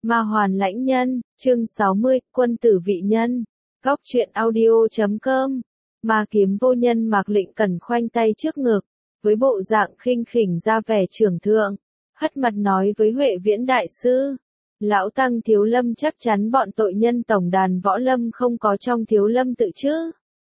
Ma Hoàn Lãnh Nhân, chương 60, Quân tử vị nhân. Góc truyện audio.com. Ma Kiếm Vô Nhân Mạc Lệnh Cẩn khoanh tay trước ngực, với bộ dạng khinh khỉnh ra vẻ trưởng thượng, hất mặt nói với Huệ Viễn đại sư: Lão Tăng Thiếu Lâm chắc chắn bọn tội nhân tổng đàn võ lâm không có trong Thiếu Lâm tự chứ?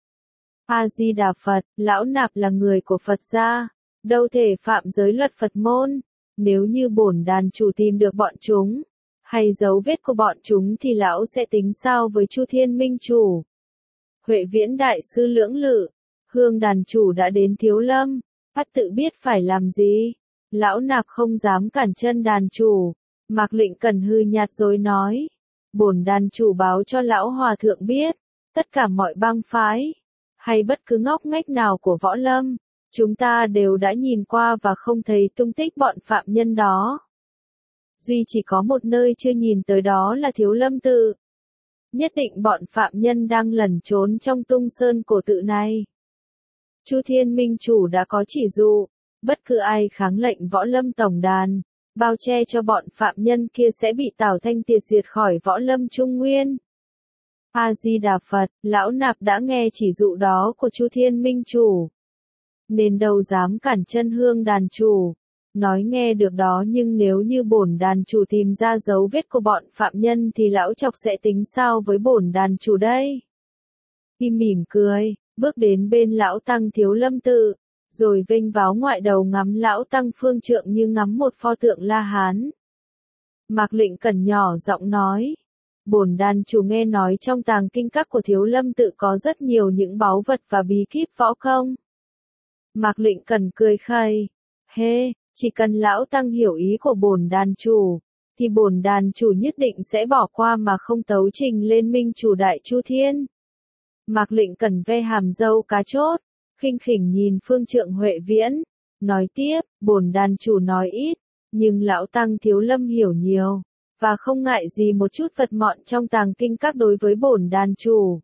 A Di Đà Phật, lão nạp là người của Phật gia, đâu thể phạm giới luật Phật môn. Nếu như bổn đàn chủ tìm được bọn chúng, hay dấu vết của bọn chúng thì lão sẽ tính sao với Chu Thiên Minh chủ? Huệ Viễn đại sư lưỡng lự, Hương đàn chủ đã đến Thiếu Lâm, ắt tự biết phải làm gì. Lão nạp không dám cản chân đàn chủ. Mạc Lệnh Cẩn hư nhạt rồi nói: Bổn đàn chủ báo cho lão hòa thượng biết, tất cả mọi bang phái, hay bất cứ ngóc ngách nào của võ lâm, chúng ta đều đã nhìn qua và không thấy tung tích bọn phạm nhân đó. Duy chỉ có một nơi chưa nhìn tới, đó là Thiếu Lâm tự. Nhất định bọn phạm nhân đang lẩn trốn trong tung sơn cổ tự này. Chu Thiên Minh chủ đã có chỉ dụ, bất cứ ai kháng lệnh võ lâm tổng đàn, bao che cho bọn phạm nhân kia sẽ bị Tào Thanh tiệt diệt khỏi võ lâm Trung Nguyên. A Di Đà Phật, lão nạp đã nghe chỉ dụ đó của Chu Thiên Minh chủ, nên đâu dám cản chân Hương đàn chủ. Nói nghe được đó, nhưng nếu như bổn đàn chủ tìm ra dấu vết của bọn phạm nhân thì lão chọc sẽ tính sao với bổn đàn chủ đây? Kim mỉm cười, bước đến bên lão tăng Thiếu Lâm tự, rồi vênh váo ngoại đầu ngắm lão tăng phương trượng như ngắm một pho tượng La Hán. Mạc Lệnh Cẩn nhỏ giọng nói: Bổn đàn chủ nghe nói trong tàng kinh các của Thiếu Lâm tự có rất nhiều những báu vật và bí kíp võ công. Mạc Lệnh Cẩn cười khẩy: chỉ cần lão tăng hiểu ý của bổn đàn chủ, thì bổn đàn chủ nhất định sẽ bỏ qua mà không tấu trình lên Minh chủ Đại Chu Thiên. Mạc Lệnh Cẩn ve hàm râu cá chốt, khinh khỉnh nhìn phương trượng Huệ Viễn, nói tiếp: Bổn đàn chủ nói ít, nhưng lão tăng Thiếu Lâm hiểu nhiều, và không ngại gì một chút vật mọn trong tàng kinh các đối với bổn đàn chủ.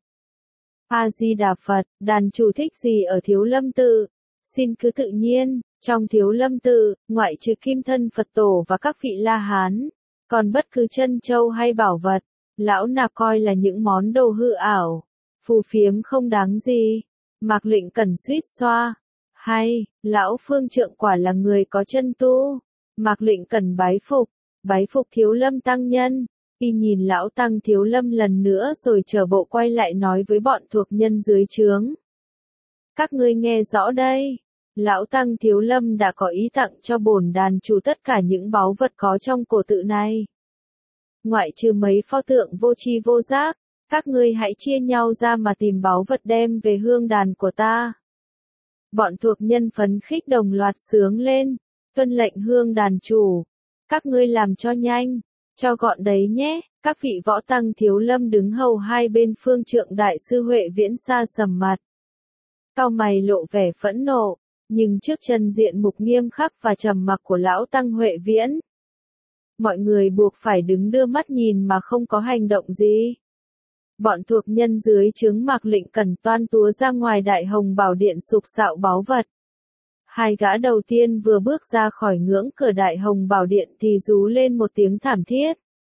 A Di Đà Phật, đàn chủ thích gì ở Thiếu Lâm tự, xin cứ tự nhiên. Trong Thiếu Lâm tự, ngoại trừ kim thân Phật tổ và các vị La Hán, còn bất cứ chân châu hay bảo vật, lão nạp coi là những món đồ hư ảo, phù phiếm không đáng gì. Mạc Lệnh Cẩn suýt xoa: hay, lão phương trượng quả là người có chân tu. Mạc Lệnh Cẩn bái phục Thiếu Lâm tăng nhân. Y nhìn lão tăng Thiếu Lâm lần nữa rồi trở bộ quay lại nói với bọn thuộc nhân dưới trướng: Các ngươi nghe rõ đây. Lão tăng Thiếu Lâm đã có ý tặng cho bổn đàn chủ tất cả những báu vật có trong cổ tự này. Ngoại trừ mấy pho tượng vô tri vô giác, các ngươi hãy chia nhau ra mà tìm báu vật đem về hương đàn của ta. Bọn thuộc nhân phấn khích đồng loạt sướng lên: Tuân lệnh Hương đàn chủ. Các ngươi làm cho nhanh, cho gọn đấy nhé. Các vị võ tăng Thiếu Lâm đứng hầu hai bên phương trượng đại sư Huệ Viễn xa sầm mặt, cau mày lộ vẻ phẫn nộ. Nhưng trước chân diện mục nghiêm khắc và trầm mặc của lão tăng Huệ Viễn, mọi người buộc phải đứng đưa mắt nhìn mà không có hành động gì. Bọn thuộc nhân dưới trướng Mạc Lệnh Cẩn toan túa ra ngoài Đại Hồng Bảo Điện sục sạo báu vật. Hai gã đầu tiên vừa bước ra khỏi ngưỡng cửa Đại Hồng Bảo Điện thì rú lên một tiếng thảm thiết.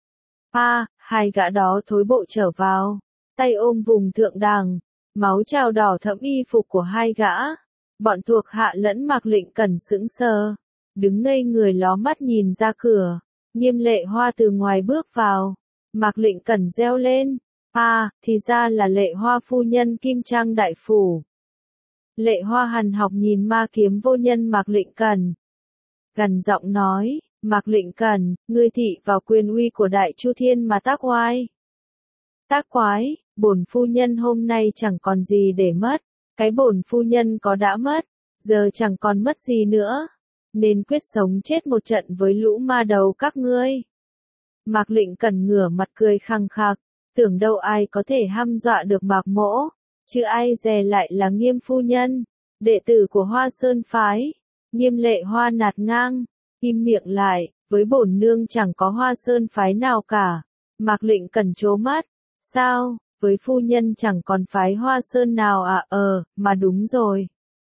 Hai gã đó thối bộ trở vào, tay ôm vùng thượng đàng, máu trào đỏ thẫm y phục của hai gã. Bọn thuộc hạ lẫn Mạc Lệnh Cẩn sững sờ, đứng ngây người ló mắt nhìn ra cửa. Nghiêm Lệ Hoa từ ngoài bước vào. Mạc Lệnh Cẩn reo lên: thì ra là Lệ Hoa phu nhân Kim Trang đại phủ. Lệ Hoa hằn học nhìn Ma Kiếm Vô Nhân Mạc Lệnh Cẩn, gần giọng nói: Mạc Lệnh Cẩn, ngươi thị vào quyền uy của Đại Chu Thiên mà tác oai. Tác quái, bổn phu nhân hôm nay chẳng còn gì để mất. Cái bổn phu nhân có đã mất, giờ chẳng còn mất gì nữa, nên quyết sống chết một trận với lũ ma đầu các ngươi. Mạc Lệnh Cẩn ngửa mặt cười khăng khặc, tưởng đâu ai có thể hăm dọa được Mạc Mỗ, chứ ai dè lại là Nghiêm phu nhân, đệ tử của Hoa Sơn phái. Nghiêm Lệ Hoa nạt ngang: Im miệng lại, với bổn nương chẳng có Hoa Sơn phái nào cả. Mạc Lệnh Cẩn trố mắt: Sao? Với phu nhân chẳng còn phái Hoa Sơn nào à? Mà đúng rồi.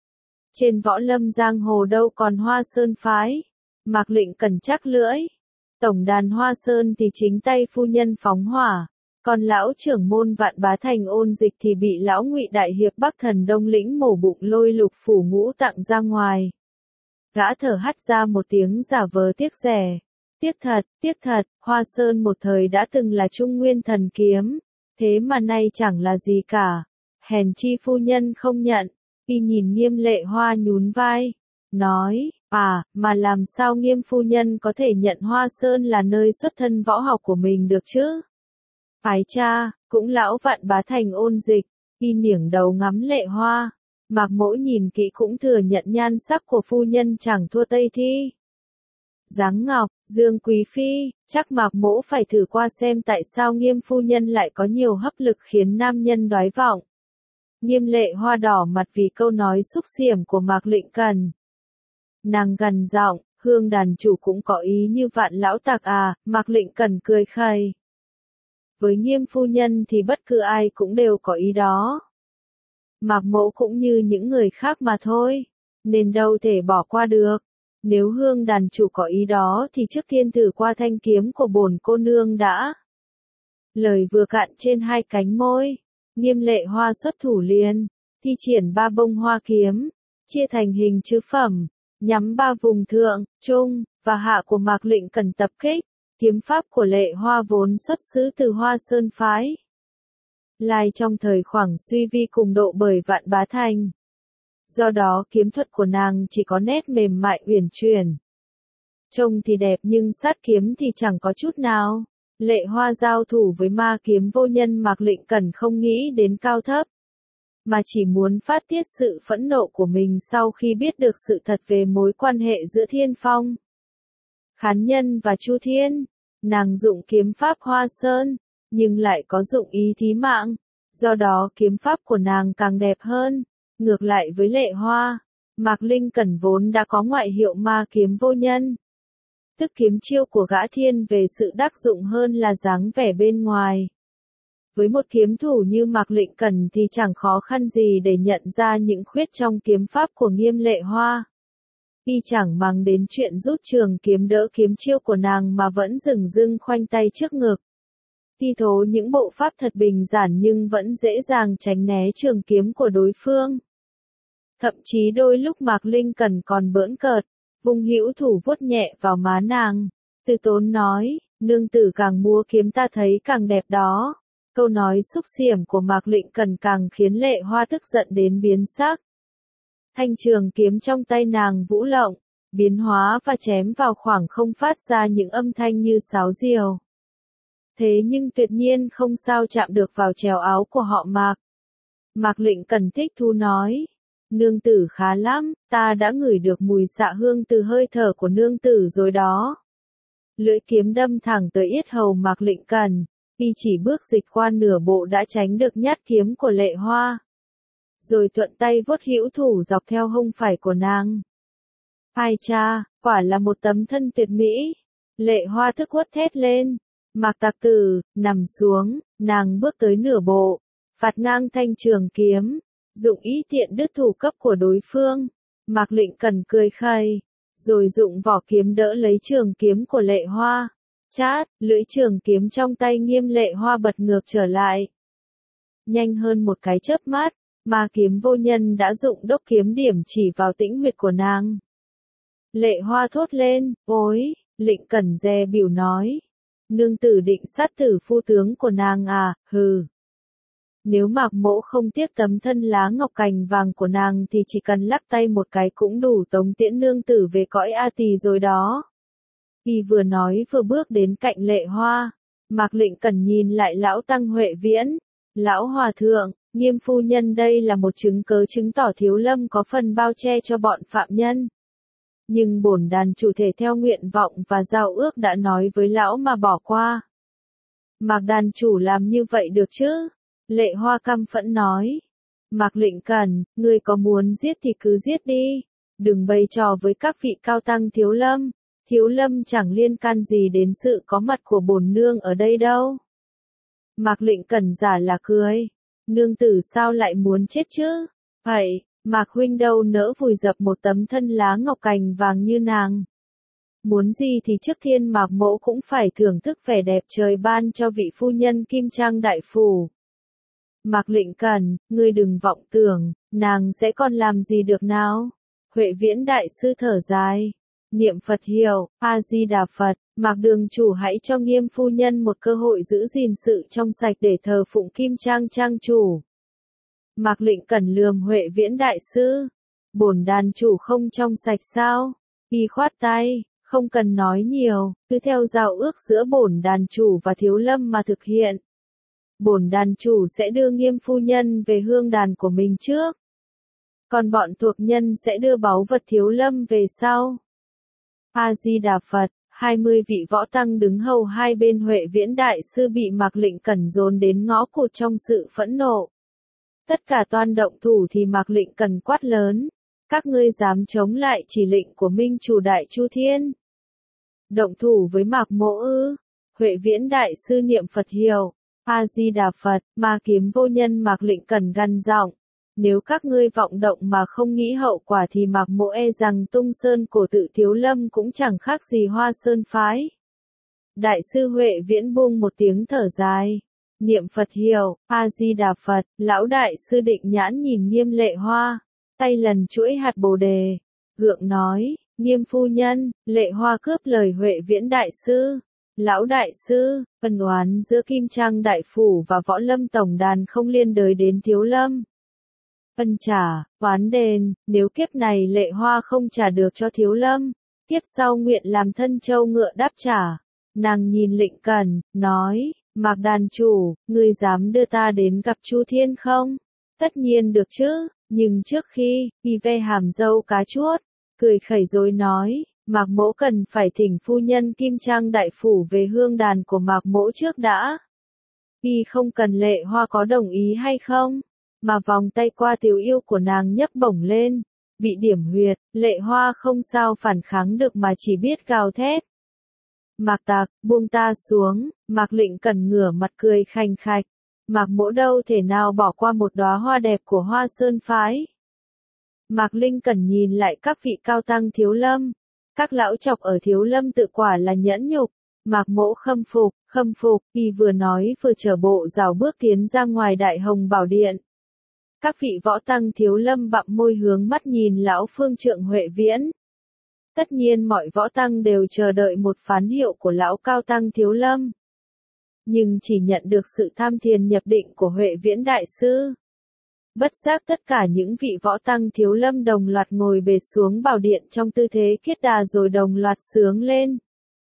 Trên võ lâm giang hồ đâu còn Hoa Sơn phái. Mạc Lệnh Cẩn chắc lưỡi. Tổng đàn Hoa Sơn thì chính tay phu nhân phóng hỏa, còn lão trưởng môn Vạn Bá Thành Ôn Dịch thì bị lão Ngụy Đại Hiệp Bắc Thần Đông Lĩnh mổ bụng lôi Lục Phủ Ngũ Tạng ra ngoài. Gã thở hắt ra một tiếng giả vờ tiếc rẻ. Tiếc thật, Hoa Sơn một thời đã từng là Trung Nguyên thần kiếm, thế mà nay chẳng là gì cả. Hèn chi phu nhân không nhận, y nhìn Nghiêm Lệ Hoa nhún vai, nói, mà làm sao Nghiêm phu nhân có thể nhận Hoa Sơn là nơi xuất thân võ học của mình được chứ? Ái cha, cũng lão Vạn Bá Thành Ôn Dịch, y nghiêng đầu ngắm Lệ Hoa. Mạc Mỗ nhìn kỹ cũng thừa nhận nhan sắc của phu nhân chẳng thua Tây Thi. Giáng Ngọc, Dương Quý Phi, chắc Mạc Mỗ phải thử qua xem tại sao Nghiêm phu nhân lại có nhiều hấp lực khiến nam nhân đoái vọng. Nghiêm Lệ Hoa đỏ mặt vì câu nói xúc xỉm của Mạc Lệnh Cần. Nàng gằn giọng, Hương đàn chủ cũng có ý như Vạn lão tặc à, Mạc Lệnh Cần cười khẩy. Với Nghiêm phu nhân thì bất cứ ai cũng đều có ý đó. Mạc Mỗ cũng như những người khác mà thôi, nên đâu thể bỏ qua được. Nếu Hương đàn chủ có ý đó thì trước tiên thử qua thanh kiếm của bổn cô nương đã. Lời vừa cạn trên hai cánh môi, Nghiêm Lệ Hoa xuất thủ liền, thi triển 3 bông hoa kiếm, chia thành hình chữ phẩm, nhắm 3 vùng thượng, trung, và hạ của Mạc Lệnh Cần tập kích. Kiếm pháp của Lệ Hoa vốn xuất xứ từ Hoa Sơn phái. Lai trong thời khoảng suy vi cùng độ bởi Vạn Bá Thành. Do đó kiếm thuật của nàng chỉ có nét mềm mại uyển chuyển. Trông thì đẹp nhưng sát kiếm thì chẳng có chút nào. Lệ Hoa giao thủ với ma kiếm vô nhân Mạc Lệnh Cần không nghĩ đến cao thấp, mà chỉ muốn phát tiết sự phẫn nộ của mình sau khi biết được sự thật về mối quan hệ giữa Thiên Phong, Khán Nhân và Chu Thiên. Nàng dụng kiếm pháp Hoa Sơn, nhưng lại có dụng ý thí mạng, do đó kiếm pháp của nàng càng đẹp hơn. Ngược lại với Lệ Hoa, Mạc Lệnh Cần vốn đã có ngoại hiệu ma kiếm vô nhân. Tức kiếm chiêu của gã thiên về sự đắc dụng hơn là dáng vẻ bên ngoài. Với một kiếm thủ như Mạc Lệnh Cần thì chẳng khó khăn gì để nhận ra những khuyết trong kiếm pháp của Nghiêm Lệ Hoa. Y chẳng màng đến chuyện rút trường kiếm đỡ kiếm chiêu của nàng mà vẫn dửng dưng khoanh tay trước ngực. Thi thố những bộ pháp thật bình giản nhưng vẫn dễ dàng tránh né trường kiếm của đối phương. Thậm chí đôi lúc Mạc Lệnh Cần còn bỡn cợt, vung hữu thủ vuốt nhẹ vào má nàng, từ tốn nói, nương tử càng múa kiếm ta thấy càng đẹp đó. Câu nói xúc xỉm của Mạc Lệnh Cần càng khiến Lệ Hoa tức giận đến biến sắc. Thanh trường kiếm trong tay nàng vũ lộng, biến hóa và chém vào khoảng không phát ra những âm thanh như sáo diều. Thế nhưng tuyệt nhiên không sao chạm được vào chèo áo của họ Mạc. Mạc Lệnh Cần thích thú nói, nương tử khá lắm, ta đã ngửi được mùi xạ hương từ hơi thở của nương tử rồi đó. Lưỡi kiếm đâm thẳng tới yết hầu Mạc Lệnh Cần, y chỉ bước dịch qua nửa bộ đã tránh được nhát kiếm của Lệ Hoa. Rồi thuận tay vuốt hữu thủ dọc theo hông phải của nàng. Ai cha, quả là một tấm thân tuyệt mỹ. Lệ Hoa thức uất thét lên. Mạc tặc tử, nằm xuống, nàng bước tới nửa bộ, phạt ngang thanh trường kiếm, dụng ý tiện đứt thủ cấp của đối phương. Mạc Lệnh Cần cười khẩy, rồi dụng vỏ kiếm đỡ lấy trường kiếm của Lệ Hoa. Chát, lưỡi trường kiếm trong tay Nghiêm Lệ Hoa bật ngược trở lại. Nhanh hơn một cái chớp mắt, ma kiếm vô nhân đã dụng đốc kiếm điểm chỉ vào tĩnh huyệt của nàng. Lệ Hoa thốt lên, ôi, Lệnh Cần dè bỉu nói. Nương tử định sát tử phu tướng của nàng à, hừ. Nếu Mạc Mỗ không tiếc tấm thân lá ngọc cành vàng của nàng thì chỉ cần lắc tay một cái cũng đủ tống tiễn nương tử về cõi A Tỳ rồi đó. Y vừa nói vừa bước đến cạnh Lệ Hoa. Mạc Lệnh Cần nhìn lại lão Tăng Huệ Viễn. Lão Hòa Thượng, Nghiêm phu nhân đây là một chứng cớ chứng tỏ Thiếu Lâm có phần bao che cho bọn phạm nhân. Nhưng bổn đàn chủ thể theo nguyện vọng và giao ước đã nói với lão mà bỏ qua. Mạc đàn chủ làm như vậy được chứ? Lệ Hoa căm phẫn nói. Mạc Lệnh Cần, ngươi có muốn giết thì cứ giết đi. Đừng bày trò với các vị cao tăng Thiếu Lâm. Thiếu Lâm chẳng liên can gì đến sự có mặt của bổn nương ở đây đâu. Mạc Lệnh Cần giả là cười. Nương tử sao lại muốn chết chứ? Vậy, Mạc huynh đâu nỡ vùi dập một tấm thân lá ngọc cành vàng như nàng. Muốn gì thì trước tiên Mạc Mỗ cũng phải thưởng thức vẻ đẹp trời ban cho vị phu nhân Kim Trang đại phủ. Mạc Lệnh Cẩn, ngươi đừng vọng tưởng, nàng sẽ còn làm gì được nào? Huệ Viễn đại sư thở dài. Niệm Phật hiệu, A-di-đà Phật, Mạc đường chủ hãy cho Nghiêm phu nhân một cơ hội giữ gìn sự trong sạch để thờ phụng Kim Trang trang chủ. Mạc Lệnh Cẩn lườm Huệ Viễn đại sư. Bổn đàn chủ không trong sạch sao? Y khoát tay, không cần nói nhiều, cứ theo giao ước giữa bổn đàn chủ và Thiếu Lâm mà thực hiện. Bổn đàn chủ sẽ đưa Nghiêm phu nhân về hương đàn của mình trước. Còn bọn thuộc nhân sẽ đưa báu vật Thiếu Lâm về sau. A-di-đà Phật, 20 vị võ tăng đứng hầu hai bên Huệ Viễn đại sư bị Mạc Lệnh Cẩn dồn đến ngõ cụt trong sự phẫn nộ. Tất cả toan động thủ thì Mạc Lệnh Cẩn quát lớn. Các ngươi dám chống lại chỉ lệnh của Minh chủ Đại Chu Thiên. Động thủ với Mạc Mỗ ư? Huệ Viễn đại sư niệm Phật hiệu. A-di-đà Phật, Ma Kiếm Vô Nhân Mạc Lệnh Cẩn gằn giọng. Nếu các ngươi vọng động mà không nghĩ hậu quả thì Mạc Mỗ e rằng Tung Sơn cổ tự Thiếu Lâm cũng chẳng khác gì Hoa Sơn phái. Đại sư Huệ Viễn buông một tiếng thở dài. Niệm Phật hiệu, A-di-đà Phật, lão đại sư định nhãn nhìn Nghiêm Lệ Hoa. Tay lần chuỗi hạt bồ đề. Gượng nói, Nghiêm phu nhân, Lệ Hoa cướp lời Huệ Viễn đại sư. Lão đại sư, ân oán giữa Kim Trang đại phủ và Võ Lâm tổng đàn không liên đới đến Thiếu Lâm. Ân trả, oán đền, nếu kiếp này Lệ Hoa không trả được cho Thiếu Lâm, kiếp sau nguyện làm thân châu ngựa đáp trả. Nàng nhìn Lệnh Cẩn, nói, Mạc đàn chủ, ngươi dám đưa ta đến gặp Chu Thiên không? Tất nhiên được chứ, nhưng trước khi, y ve hàm dâu cá chuốt, cười khẩy rồi nói, Mạc Mỗ cần phải thỉnh phu nhân Kim Trang đại phủ về hương đàn của Mạc Mỗ trước đã. Y không cần Lệ Hoa có đồng ý hay không, mà vòng tay qua tiểu yêu của nàng nhấc bổng lên, bị điểm huyệt, Lệ Hoa không sao phản kháng được mà chỉ biết gào thét. Mạc Tạc, buông ta xuống, Mạc Lệnh Cẩn ngửa mặt cười khành khạch. Mạc Mỗ đâu thể nào bỏ qua một đóa hoa đẹp của Hoa Sơn phái. Mạc Linh Cẩn nhìn lại các vị cao tăng Thiếu Lâm. Các lão chọc ở Thiếu Lâm tự quả là nhẫn nhục. Mạc Mỗ khâm phục, y vừa nói vừa chở bộ rào bước tiến ra ngoài Đại Hồng Bảo Điện. Các vị võ tăng Thiếu Lâm bặm môi hướng mắt nhìn lão phương trượng Huệ Viễn. Tất nhiên mọi võ tăng đều chờ đợi một phán hiệu của lão cao tăng Thiếu Lâm. Nhưng chỉ nhận được sự tham thiền nhập định của Huệ Viễn đại sư. Bất giác tất cả những vị võ tăng Thiếu Lâm đồng loạt ngồi bệt xuống bảo điện trong tư thế kiết đà rồi đồng loạt sướng lên.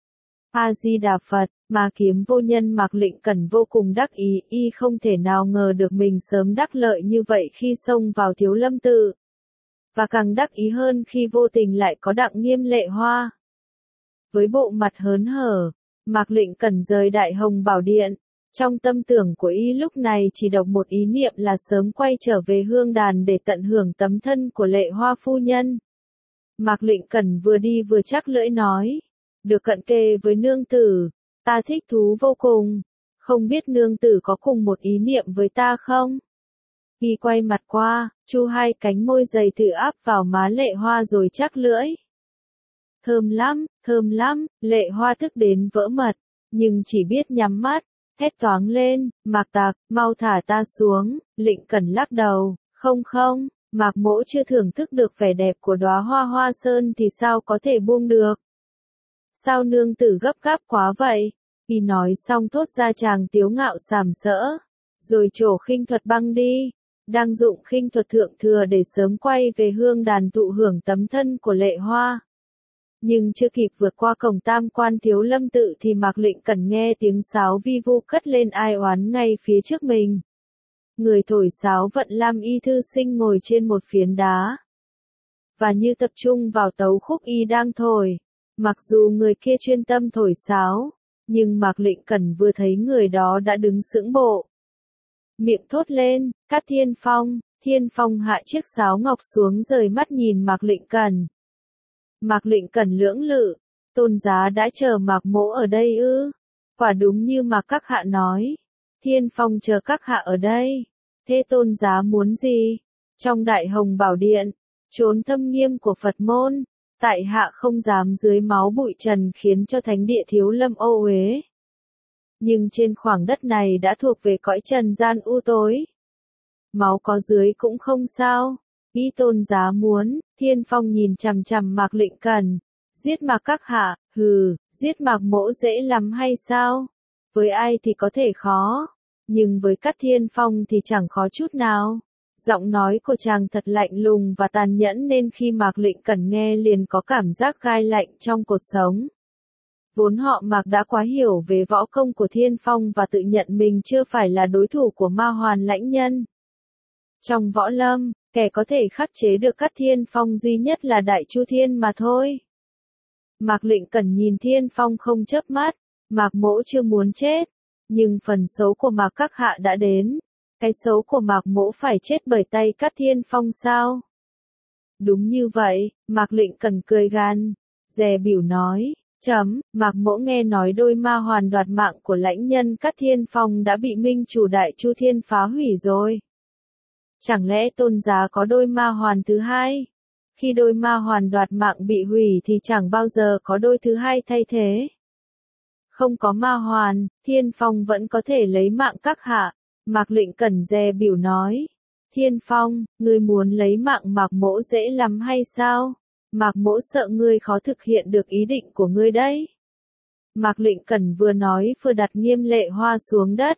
A-di-đà Phật, Ma Kiếm Vô Nhân Mạc Lệnh Cẩn vô cùng đắc ý, y không thể nào ngờ được mình sớm đắc lợi như vậy khi xông vào Thiếu Lâm tự. Và càng đắc ý hơn khi vô tình lại có Đặng Nghiêm Lệ Hoa. Với bộ mặt hớn hở, Mạc Lệnh Cẩn rời Đại Hồng Bảo Điện. Trong tâm tưởng của y lúc này chỉ độc một ý niệm là sớm quay trở về hương đàn để tận hưởng tấm thân của Lệ Hoa phu nhân. Mạc Lệnh Cẩn vừa đi vừa chắc lưỡi nói. Được cận kề với nương tử, ta thích thú vô cùng. Không biết nương tử có cùng một ý niệm với ta không? Y quay mặt qua, chu hai cánh môi dày tự áp vào má Lệ Hoa rồi chắc lưỡi. Thơm lắm, Lệ Hoa tức đến vỡ mật, nhưng chỉ biết nhắm mắt, hét toáng lên, Mạc Tạc, mau thả ta xuống. Lệnh Cẩn lắc đầu, không, Mạc Mỗ chưa thưởng thức được vẻ đẹp của đóa hoa Hoa Sơn thì sao có thể buông được. Sao nương tử gấp gáp quá vậy? Y nói xong thốt ra chàng tiếu ngạo sàm sỡ, rồi trổ khinh thuật băng đi, đang dụng khinh thuật thượng thừa để sớm quay về hương đàn thụ hưởng tấm thân của Lệ Hoa. Nhưng chưa kịp vượt qua cổng tam quan Thiếu Lâm tự thì Mạc Lệnh Cẩn nghe tiếng sáo vi vu cất lên ai oán ngay phía trước mình. Người thổi sáo Vận Lam y thư sinh ngồi trên một phiến đá. Và như tập trung vào tấu khúc y đang thổi. Mặc dù người kia chuyên tâm thổi sáo, nhưng Mạc Lệnh Cẩn vừa thấy người đó đã đứng sững bộ. Miệng thốt lên, Cát Thiên Phong hạ chiếc sáo ngọc xuống rời mắt nhìn Mạc Lệnh Cẩn. Mạc Lệnh Cẩn lưỡng lự, tôn giá đã chờ Mạc Mỗ ở đây ư? Quả đúng như Mạc các hạ nói, Thiên Phong chờ các hạ ở đây. Thế tôn giá muốn gì? Trong Đại Hồng Bảo Điện, chốn thâm nghiêm của Phật môn, tại hạ không dám dưới máu bụi trần khiến cho thánh địa thiếu lâm ô uế. Nhưng trên khoảng đất này đã thuộc về cõi trần gian u tối. Máu có dưới cũng không sao. Ý tôn giá muốn. Thiên Phong nhìn chằm chằm Mạc Lệnh Cẩn. Giết Mạc các hạ, hừ, giết Mạc mỗ dễ lắm hay sao? Với ai thì có thể khó, nhưng với Cát Thiên Phong thì chẳng khó chút nào. Giọng nói của chàng thật lạnh lùng và tàn nhẫn nên khi Mạc Lệnh Cẩn nghe liền có cảm giác gai lạnh trong cột sống. Vốn họ Mạc đã quá hiểu về võ công của Thiên Phong và tự nhận mình chưa phải là đối thủ của Ma Hoàn lãnh nhân. Trong võ lâm, kẻ có thể khắc chế được Cát Thiên Phong duy nhất là Đại Chu Thiên mà thôi. Mạc Lệnh Cẩn nhìn Thiên Phong không chớp mắt, Mạc mỗ chưa muốn chết, nhưng phần xấu của Mạc các hạ đã đến. Cái xấu của Mạc mỗ phải chết bởi tay Cát Thiên Phong sao? Đúng như vậy, Mạc Lệnh Cẩn cười gan, dè bỉu nói, Mạc mỗ nghe nói đôi ma hoàn đoạt mạng của lãnh nhân Cát Thiên Phong đã bị minh chủ Đại Chu Thiên phá hủy rồi. Chẳng lẽ tôn giá có đôi ma hoàn thứ hai? Khi đôi ma hoàn đoạt mạng bị hủy thì chẳng bao giờ có đôi thứ hai thay thế. Không có ma hoàn, Thiên Phong vẫn có thể lấy mạng các hạ. Mạc Lệnh Cẩn dè bỉu nói. Thiên Phong, ngươi muốn lấy mạng Mạc mỗ dễ lắm hay sao? Mạc mỗ sợ ngươi khó thực hiện được ý định của ngươi đấy. Mạc Lệnh Cẩn vừa nói vừa đặt Nghiêm Lệ Hoa xuống đất.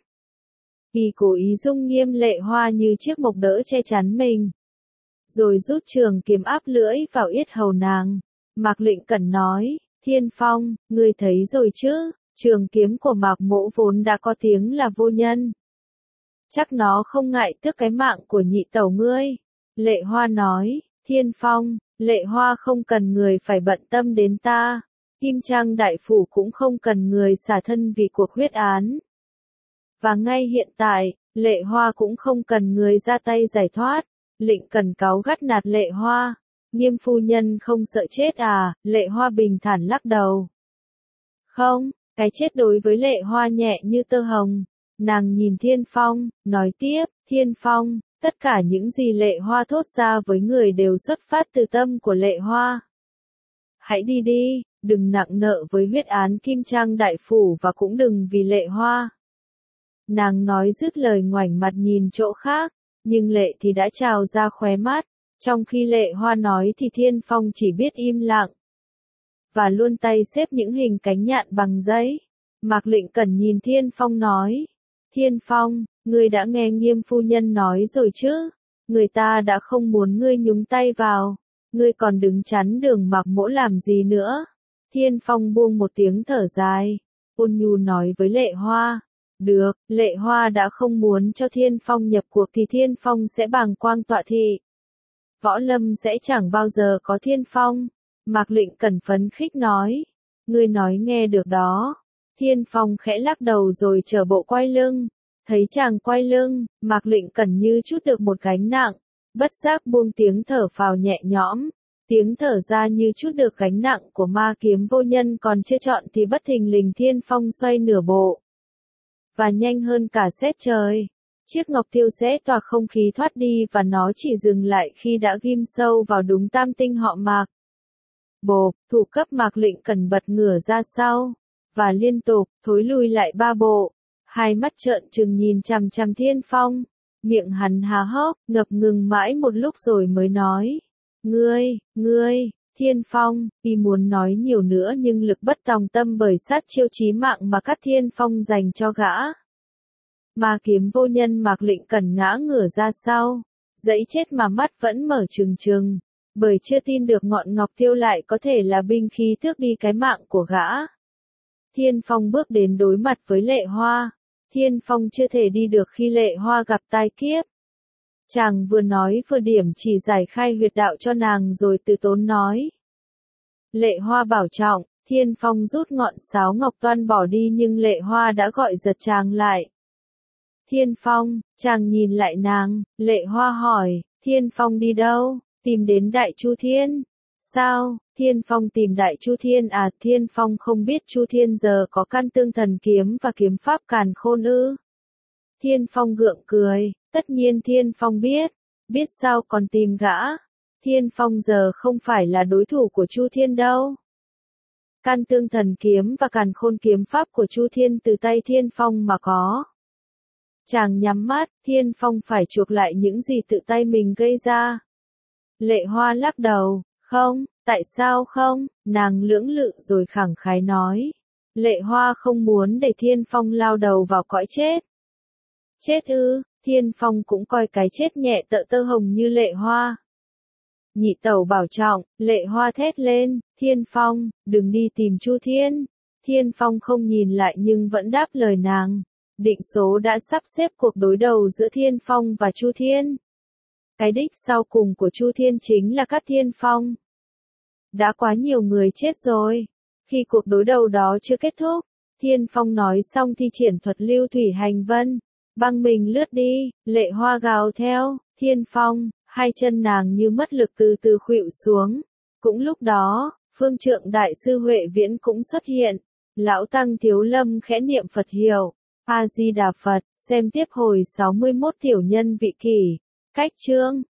Y cố ý dung Nghiêm Lệ Hoa như chiếc mộc đỡ che chắn mình. Rồi rút trường kiếm áp lưỡi vào yết hầu nàng. Mạc Lệnh Cẩn nói, Thiên Phong, ngươi thấy rồi chứ, trường kiếm của Mạc mỗ vốn đã có tiếng là vô nhân. Chắc nó không ngại tước cái mạng của nhị tẩu ngươi. Lệ Hoa nói, Thiên Phong, Lệ Hoa không cần người phải bận tâm đến ta. Kim Trang đại phủ cũng không cần người xả thân vì cuộc huyết án. Và ngay hiện tại, Lệ Hoa cũng không cần người ra tay giải thoát. Lệnh Cẩn cáu gắt nạt Lệ Hoa. Nghiêm phu nhân không sợ chết à? Lệ Hoa bình thản lắc đầu. Không, cái chết đối với Lệ Hoa nhẹ như tơ hồng. Nàng nhìn Thiên Phong, nói tiếp, Thiên Phong, tất cả những gì Lệ Hoa thốt ra với người đều xuất phát từ tâm của Lệ Hoa. Hãy đi đi, đừng nặng nợ với huyết án Kim Trang đại phủ và cũng đừng vì Lệ Hoa. Nàng nói dứt lời ngoảnh mặt nhìn chỗ khác, nhưng lệ thì đã trào ra khóe mắt. Trong khi Lệ Hoa nói thì Thiên Phong chỉ biết im lặng. Và luôn tay xếp những hình cánh nhạn bằng giấy. Mạc Lệnh Cẩn nhìn Thiên Phong nói. Thiên Phong, ngươi đã nghe Nghiêm phu nhân nói rồi chứ? Người ta đã không muốn ngươi nhúng tay vào. Ngươi còn đứng chắn đường Mạc mỗ làm gì nữa? Thiên Phong buông một tiếng thở dài. Ôn nhu nói với Lệ Hoa. Được, Lệ Hoa đã không muốn cho Thiên Phong nhập cuộc thì Thiên Phong sẽ bàng quang tọa thị. Võ lâm sẽ chẳng bao giờ có Thiên Phong. Mạc Lệnh Cẩn phấn khích nói. Ngươi nói nghe được đó. Thiên Phong khẽ lắc đầu rồi trở bộ quay lưng. Thấy chàng quay lưng, Mạc Lệnh Cẩn như chút được một gánh nặng. Bất giác buông tiếng thở phào nhẹ nhõm. Tiếng thở ra như chút được gánh nặng của ma kiếm vô nhân còn chưa chọn thì bất thình lình Thiên Phong xoay nửa bộ. Và nhanh hơn cả sét trời. Chiếc ngọc tiêu sẽ tỏa không khí thoát đi và nó chỉ dừng lại khi đã ghim sâu vào đúng tam tinh họ Mạc. Bộp, thủ cấp Mạc Lệnh Cẩn bật ngửa ra sau, và liên tục, thối lui lại 3 bộ. Hai mắt trợn trừng nhìn chằm chằm Thiên Phong. Miệng hắn há hốc, ngập ngừng mãi một lúc rồi mới nói. Ngươi, Thiên Phong, y muốn nói nhiều nữa nhưng lực bất tòng tâm bởi sát chiêu chí mạng mà Cát Thiên Phong dành cho gã. Ma kiếm vô nhân Mạc Lệnh Cẩn ngã ngửa ra sau, dẫy chết mà mắt vẫn mở trừng trừng, bởi chưa tin được ngọn ngọc tiêu lại có thể là binh khí tước đi cái mạng của gã. Thiên Phong bước đến đối mặt với Lệ Hoa. Thiên Phong chưa thể đi được khi Lệ Hoa gặp tai kiếp. Chàng vừa nói vừa điểm chỉ giải khai huyệt đạo cho nàng rồi từ tốn nói. Lệ Hoa bảo trọng, Thiên Phong rút ngọn sáo ngọc toan bỏ đi nhưng Lệ Hoa đã gọi giật chàng lại. Thiên Phong, chàng nhìn lại nàng, Lệ Hoa hỏi, Thiên Phong đi đâu? Tìm đến Đại Chu Thiên. Sao, Thiên Phong tìm Đại Chu Thiên à? Thiên Phong không biết Chu Thiên giờ có căn tương thần kiếm và kiếm pháp càn khôn ư? Thiên Phong gượng cười, tất nhiên Thiên Phong biết sao còn tìm gã? Thiên Phong giờ không phải là đối thủ của Chu Thiên đâu. Can Tương Thần kiếm và Càn Khôn kiếm pháp của Chu Thiên từ tay Thiên Phong mà có. Chàng nhắm mắt, Thiên Phong phải chuộc lại những gì tự tay mình gây ra. Lệ Hoa lắc đầu, không, tại sao không, nàng lưỡng lự rồi khẳng khái nói. Lệ Hoa không muốn để Thiên Phong lao đầu vào cõi chết. Chết ư, Thiên Phong cũng coi cái chết nhẹ tợ tơ hồng như Lệ Hoa. Nhị tẩu bảo trọng, Lệ Hoa thét lên, Thiên Phong, đừng đi tìm Chu Thiên. Thiên Phong không nhìn lại nhưng vẫn đáp lời nàng. Định số đã sắp xếp cuộc đối đầu giữa Thiên Phong và Chu Thiên. Cái đích sau cùng của Chu Thiên chính là cắt Thiên Phong. Đã quá nhiều người chết rồi. Khi cuộc đối đầu đó chưa kết thúc, Thiên Phong nói xong thi triển thuật lưu thủy hành vân. Băng mình lướt đi, Lệ Hoa gào theo, Thiên Phong, hai chân nàng như mất lực từ từ khuỵu xuống. Cũng lúc đó, Phương Trượng Đại sư Huệ Viễn cũng xuất hiện. Lão Tăng Thiếu Lâm khẽ niệm Phật hiệu. A Di Đà Phật, xem tiếp hồi 61 tiểu nhân vị kỷ. Cách chương